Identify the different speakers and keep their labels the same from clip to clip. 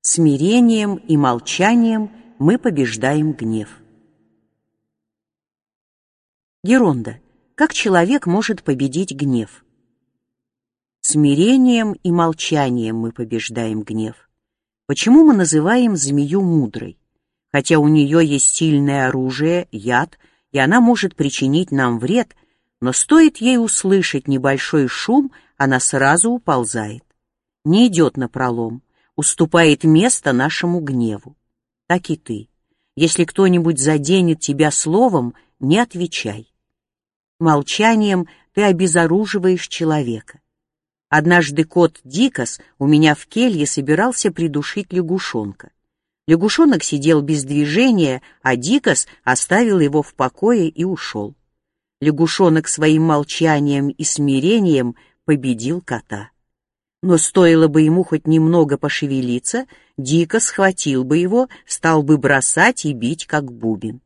Speaker 1: Смирением и молчанием мы побеждаем гнев. Геронда. Как человек может победить гнев? Смирением и молчанием мы побеждаем гнев. Почему мы называем змею мудрой? Хотя у нее есть сильное оружие, яд, и она может причинить нам вред, но стоит ей услышать небольшой шум, она сразу уползает. Не идет напролом, уступает место нашему гневу. Так и ты. Если кто-нибудь заденет тебя словом, не отвечай. Молчанием ты обезоруживаешь человека. Однажды кот Дикос у меня в келье собирался придушить лягушонка. Лягушонок сидел без движения, а Дикос оставил его в покое и ушел. Лягушонок своим молчанием и смирением победил кота. Но стоило бы ему хоть немного пошевелиться, Дикос схватил бы его, стал бы бросать и бить, как бубен.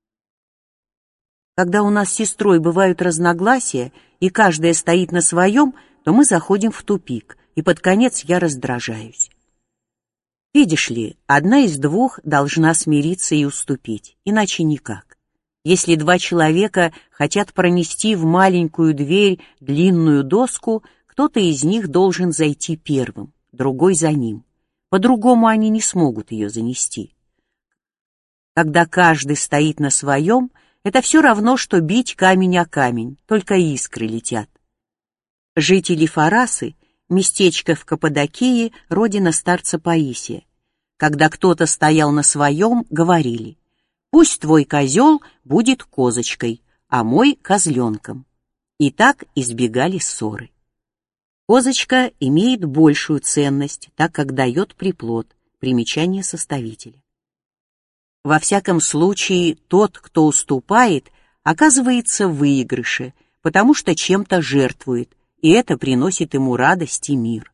Speaker 1: Когда у нас с сестрой бывают разногласия, и каждая стоит на своем, то мы заходим в тупик, и под конец я раздражаюсь. Видишь ли, одна из двух должна смириться и уступить, иначе никак. Если два человека хотят пронести в маленькую дверь длинную доску, кто-то из них должен зайти первым, другой за ним. По-другому они не смогут ее занести. Когда каждый стоит на своем, это все равно, что бить камень о камень, только искры летят. Жители Фарасы, местечко в Каппадокии, родина старца Паисия. Когда кто-то стоял на своем, говорили: «Пусть твой козел будет козочкой, а мой — козленком». И так избегали ссоры. Козочка имеет большую ценность, так как дает приплод. Примечание составителя. Во всяком случае, тот, кто уступает, оказывается в выигрыше, потому что чем-то жертвует, и это приносит ему радость и мир.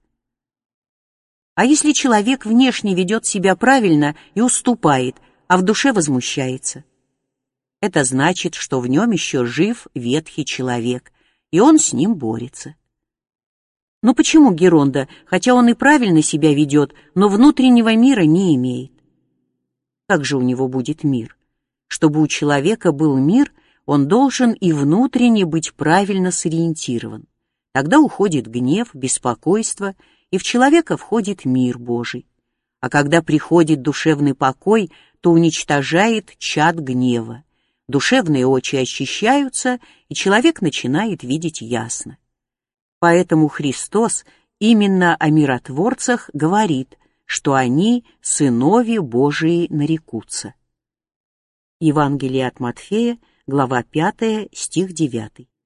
Speaker 1: А если человек внешне ведет себя правильно и уступает, а в душе возмущается? Это значит, что в нем еще жив ветхий человек, и он с ним борется. Но почему Геронда, хотя он и правильно себя ведет, но внутреннего мира не имеет? Как же у него будет мир? Чтобы у человека был мир, он должен и внутренне быть правильно сориентирован. Тогда уходит гнев, беспокойство, и в человека входит мир Божий. А когда приходит душевный покой, то уничтожает чад гнева. Душевные очи очищаются, и человек начинает видеть ясно. Поэтому Христос именно о миротворцах говорит, что они сынови Божии нарекутся. Евангелие от Матфея, глава 5, стих 9.